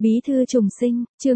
Bí thư trùng sinh, chương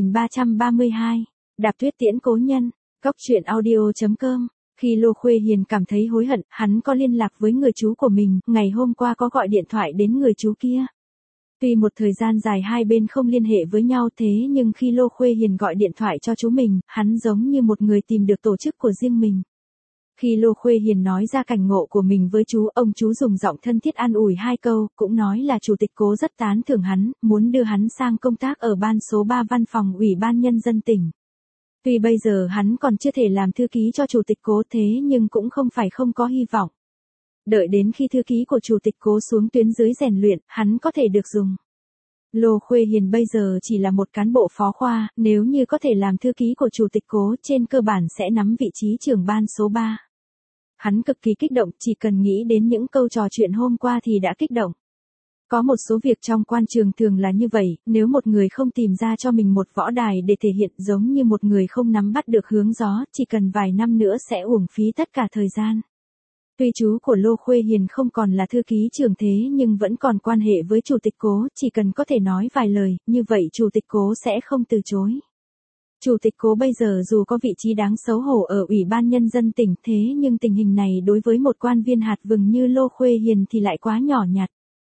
2332, Đạp Tuyết tiễn cố nhân, góc truyện audio.com. Khi Lô Khuê Hiền cảm thấy hối hận, hắn có liên lạc với người chú của mình, ngày hôm qua có gọi điện thoại đến người chú kia. Tuy một thời gian dài hai bên không liên hệ với nhau thế nhưng khi Lô Khuê Hiền gọi điện thoại cho chú mình, hắn giống như một người tìm được tổ chức của riêng mình. Khi Lô Khuê Hiền nói ra cảnh ngộ của mình với chú, ông chú dùng giọng thân thiết an ủi hai câu, cũng nói là chủ tịch Cố rất tán thưởng hắn, muốn đưa hắn sang công tác ở ban số 3 văn phòng Ủy ban Nhân dân tỉnh. Tuy bây giờ hắn còn chưa thể làm thư ký cho chủ tịch Cố thế nhưng cũng không phải không có hy vọng. Đợi đến khi thư ký của chủ tịch Cố xuống tuyến dưới rèn luyện, hắn có thể được dùng. Lô Khuê Hiền bây giờ chỉ là một cán bộ phó khoa, nếu như có thể làm thư ký của chủ tịch Cố trên cơ bản sẽ nắm vị trí trưởng ban số 3. Hắn cực kỳ kích động, chỉ cần nghĩ đến những câu trò chuyện hôm qua thì đã kích động. Có một số việc trong quan trường thường là như vậy, nếu một người không tìm ra cho mình một võ đài để thể hiện giống như một người không nắm bắt được hướng gió, chỉ cần vài năm nữa sẽ uổng phí tất cả thời gian. Tuy chú của Lô Khuê Hiền không còn là thư ký trưởng thế nhưng vẫn còn quan hệ với chủ tịch Cố, chỉ cần có thể nói vài lời, như vậy chủ tịch Cố sẽ không từ chối. Chủ tịch Cố bây giờ dù có vị trí đáng xấu hổ ở Ủy ban Nhân dân tỉnh thế nhưng tình hình này đối với một quan viên hạt vừng như Lô Khuê Hiền thì lại quá nhỏ nhặt.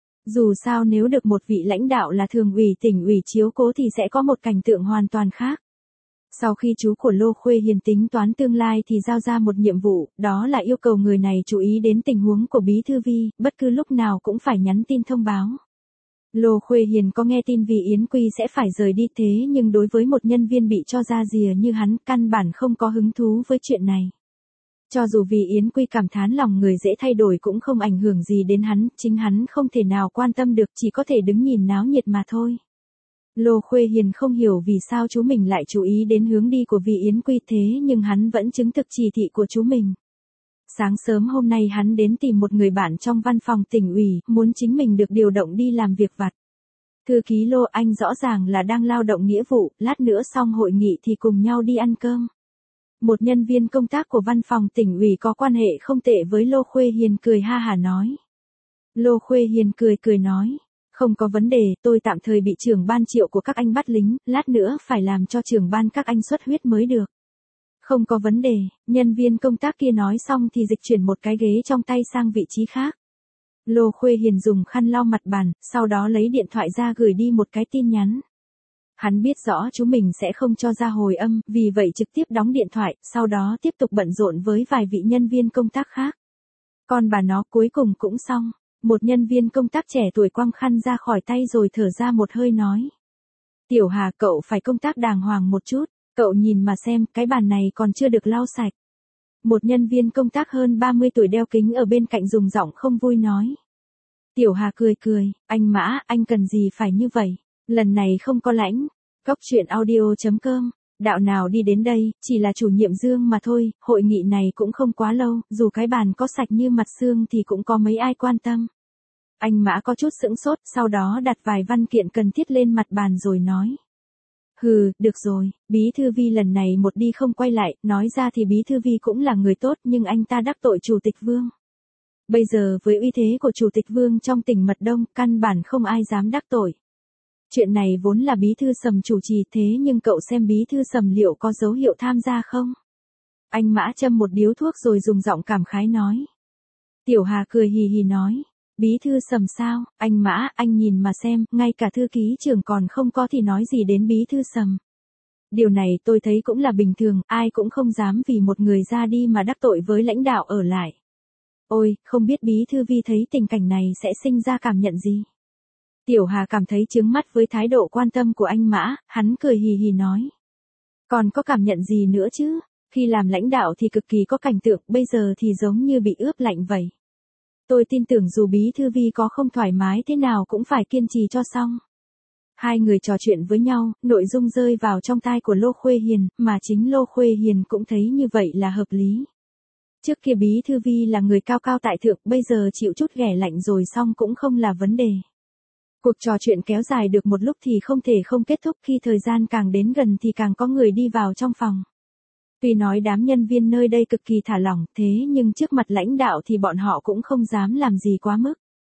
Dù sao nếu được một vị lãnh đạo là thường ủy tỉnh ủy chiếu cố thì sẽ có một cảnh tượng hoàn toàn khác. Sau khi chú của Lô Khuê Hiền tính toán tương lai thì giao ra một nhiệm vụ, đó là yêu cầu người này chú ý đến tình huống của Bí Thư Vi, bất cứ lúc nào cũng phải nhắn tin thông báo. Lô Khuê Hiền có nghe tin vì Yến Quy sẽ phải rời đi thế nhưng đối với một nhân viên bị cho ra rìa như hắn căn bản không có hứng thú với chuyện này. Cho dù vì Yến Quy cảm thán lòng người dễ thay đổi cũng không ảnh hưởng gì đến hắn, chính hắn không thể nào quan tâm được chỉ có thể đứng nhìn náo nhiệt mà thôi. Lô Khuê Hiền không hiểu vì sao chú mình lại chú ý đến hướng đi của vị Yến Quy thế nhưng hắn vẫn chứng thực chỉ thị của chú mình. Sáng sớm hôm nay hắn đến tìm một người bạn trong văn phòng tỉnh ủy, muốn chính mình được điều động đi làm việc vặt. Thư ký Lô, anh rõ ràng là đang lao động nghĩa vụ, lát nữa xong hội nghị thì cùng nhau đi ăn cơm. Một nhân viên công tác của văn phòng tỉnh ủy có quan hệ không tệ với Lô Khuê Hiền cười ha hả nói. Lô Khuê Hiền cười nói. Không có vấn đề, tôi tạm thời bị trưởng ban Triệu của các anh bắt lính, lát nữa phải làm cho trưởng ban các anh xuất huyết mới được. Không có vấn đề, nhân viên công tác kia nói xong thì dịch chuyển một cái ghế trong tay sang vị trí khác. Lô Khuê Hiền dùng khăn lau mặt bàn, sau đó lấy điện thoại ra gửi đi một cái tin nhắn. Hắn biết rõ chú mình sẽ không cho ra hồi âm, vì vậy trực tiếp đóng điện thoại, sau đó tiếp tục bận rộn với vài vị nhân viên công tác khác. Còn bà nó cuối cùng cũng xong. Một nhân viên công tác trẻ tuổi quăng khăn ra khỏi tay rồi thở ra một hơi nói. Tiểu Hà, cậu phải công tác đàng hoàng một chút, cậu nhìn mà xem, cái bàn này còn chưa được lau sạch. Một nhân viên công tác hơn 30 tuổi đeo kính ở bên cạnh dùng giọng không vui nói. Tiểu Hà cười, anh Mã, anh cần gì phải như vậy, lần này không có lãnh. Góc truyện audio.com. Đạo nào đi đến đây, chỉ là chủ nhiệm Dương mà thôi, hội nghị này cũng không quá lâu, dù cái bàn có sạch như mặt xương thì cũng có mấy ai quan tâm. Anh Mã có chút sững sốt, sau đó đặt vài văn kiện cần thiết lên mặt bàn rồi nói. Hừ, được rồi, Bí Thư Vi lần này một đi không quay lại, nói ra thì Bí Thư Vi cũng là người tốt nhưng anh ta đắc tội Chủ tịch Vương. Bây giờ với uy thế của Chủ tịch Vương trong tỉnh Mật Đông, căn bản không ai dám đắc tội. Chuyện này vốn là Bí Thư Sầm chủ trì thế nhưng cậu xem Bí Thư Sầm liệu có dấu hiệu tham gia không? Anh Mã châm một điếu thuốc rồi dùng giọng cảm khái nói. Tiểu Hà cười hì hì nói. Bí Thư Sầm sao, anh Mã, anh nhìn mà xem, ngay cả thư ký trưởng còn không có thì nói gì đến Bí Thư Sầm. Điều này tôi thấy cũng là bình thường, ai cũng không dám vì một người ra đi mà đắc tội với lãnh đạo ở lại. Ôi, không biết Bí Thư Vi thấy tình cảnh này sẽ sinh ra cảm nhận gì? Tiểu Hà cảm thấy chướng mắt với thái độ quan tâm của anh Mã, hắn cười hì hì nói. Còn có cảm nhận gì nữa chứ, khi làm lãnh đạo thì cực kỳ có cảnh tượng, bây giờ thì giống như bị ướp lạnh vậy. Tôi tin tưởng dù Bí Thư Vi có không thoải mái thế nào cũng phải kiên trì cho xong. Hai người trò chuyện với nhau, nội dung rơi vào trong tai của Lô Khuê Hiền, mà chính Lô Khuê Hiền cũng thấy như vậy là hợp lý. Trước kia Bí Thư Vi là người cao cao tại thượng, bây giờ chịu chút ghẻ lạnh rồi xong cũng không là vấn đề. Cuộc trò chuyện kéo dài được một lúc thì không thể không kết thúc, khi thời gian càng đến gần thì càng có người đi vào trong phòng. Tuy nói đám nhân viên nơi đây cực kỳ thả lỏng thế nhưng trước mặt lãnh đạo thì bọn họ cũng không dám làm gì quá mức.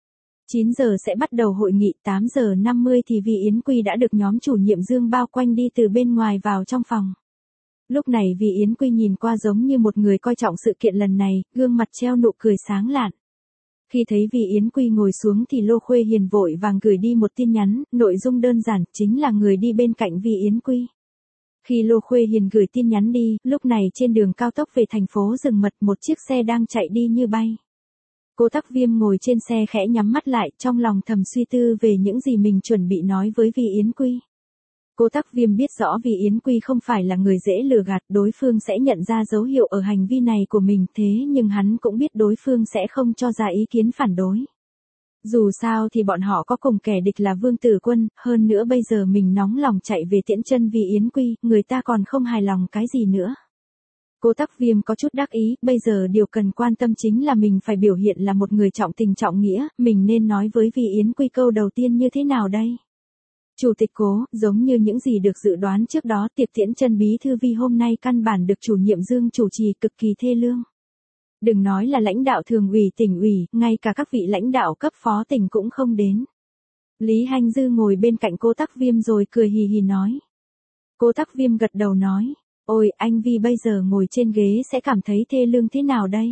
9 giờ sẽ bắt đầu hội nghị, 8 giờ 50 thì Vi Yến Quy đã được nhóm chủ nhiệm Dương bao quanh đi từ bên ngoài vào trong phòng. Lúc này Vi Yến Quy nhìn qua giống như một người coi trọng sự kiện lần này, gương mặt treo nụ cười sáng lạn. Khi thấy Vi Yến Quy ngồi xuống thì Lô Khuê Hiền vội vàng gửi đi một tin nhắn, nội dung đơn giản, chính là người đi bên cạnh Vi Yến Quy. Khi Lô Khuê Hiền gửi tin nhắn đi, lúc này trên đường cao tốc về thành phố Rừng Mật một chiếc xe đang chạy đi như bay. Cô Tắc Viêm ngồi trên xe khẽ nhắm mắt lại, trong lòng thầm suy tư về những gì mình chuẩn bị nói với Vi Yến Quy. Cô Tắc Viêm biết rõ Vi Yến Quy không phải là người dễ lừa gạt, đối phương sẽ nhận ra dấu hiệu ở hành vi này của mình, thế nhưng hắn cũng biết đối phương sẽ không cho ra ý kiến phản đối. Dù sao thì bọn họ có cùng kẻ địch là Vương Tử Quân, hơn nữa bây giờ mình nóng lòng chạy về tiễn chân Vi Yến Quy, người ta còn không hài lòng cái gì nữa. Cô Tắc Viêm có chút đắc ý, bây giờ điều cần quan tâm chính là mình phải biểu hiện là một người trọng tình trọng nghĩa, mình nên nói với Vi Yến Quy câu đầu tiên như thế nào đây? Chủ tịch Cố, giống như những gì được dự đoán trước đó, tiệc tiễn chân bí thư Vi hôm nay căn bản được chủ nhiệm Dương chủ trì cực kỳ thê lương. Đừng nói là lãnh đạo thường ủy tỉnh ủy, ngay cả các vị lãnh đạo cấp phó tỉnh cũng không đến. Lý Hanh Dư ngồi bên cạnh cô Tắc Viêm rồi cười hì hì nói. Cô Tắc Viêm gật đầu nói, ôi anh Vi bây giờ ngồi trên ghế sẽ cảm thấy thê lương thế nào đây?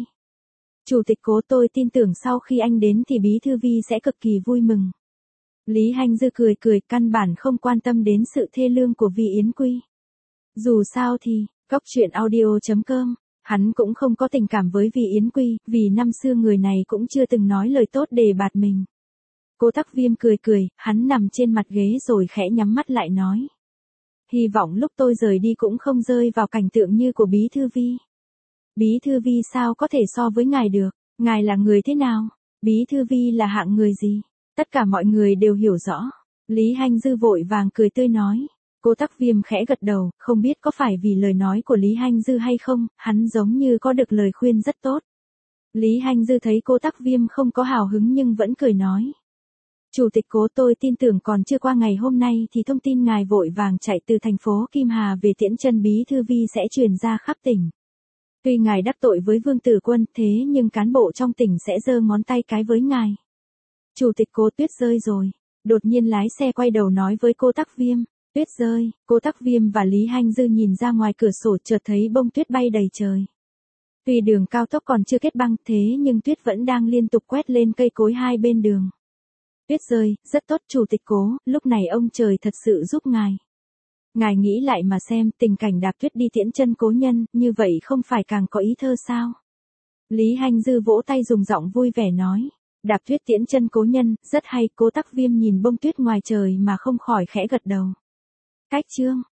Chủ tịch Cố, tôi tin tưởng sau khi anh đến thì bí thư Vi sẽ cực kỳ vui mừng. Lý Hanh Dư cười cười, căn bản không quan tâm đến sự thê lương của Vi Yến Quy. Dù sao thì, Cóc Truyện Audio.com, hắn cũng không có tình cảm với Vi Yến Quy, vì năm xưa người này cũng chưa từng nói lời tốt đề bạt mình. Cô Tắc Viêm cười cười, hắn nằm trên mặt ghế rồi khẽ nhắm mắt lại nói. Hy vọng lúc tôi rời đi cũng không rơi vào cảnh tượng như của bí thư Vi. Bí thư Vi sao có thể so với ngài được, ngài là người thế nào? Bí thư Vi là hạng người gì? Tất cả mọi người đều hiểu rõ. Lý Hanh Dư vội vàng cười tươi nói. Cô Tắc Viêm khẽ gật đầu, không biết có phải vì lời nói của Lý Hanh Dư hay không, hắn giống như có được lời khuyên rất tốt. Lý Hanh Dư thấy cô Tắc Viêm không có hào hứng nhưng vẫn cười nói. Chủ tịch Cố, tôi tin tưởng còn chưa qua ngày hôm nay thì thông tin ngài vội vàng chạy từ thành phố Kim Hà về tiễn chân bí thư Vi sẽ truyền ra khắp tỉnh. Tuy ngài đắc tội với Vương Tử Quân, thế nhưng cán bộ trong tỉnh sẽ giơ ngón tay cái với ngài. Chủ tịch Cố, tuyết rơi rồi. Đột nhiên lái xe quay đầu nói với cô Tắc Viêm. Tuyết rơi, cô Tắc Viêm và Lý Hanh Dư nhìn ra ngoài cửa sổ chợt thấy bông tuyết bay đầy trời. Tuy đường cao tốc còn chưa kết băng thế nhưng tuyết vẫn đang liên tục quét lên cây cối hai bên đường. Tuyết rơi, rất tốt chủ tịch Cố, lúc này ông trời thật sự giúp ngài. Ngài nghĩ lại mà xem, tình cảnh đạp tuyết đi tiễn chân cố nhân, như vậy không phải càng có ý thơ sao? Lý Hanh Dư vỗ tay dùng giọng vui vẻ nói. Đạp tuyết tiễn chân cố nhân, rất hay. Cô Tắc Viêm nhìn bông tuyết ngoài trời mà không khỏi khẽ gật đầu. Cách chương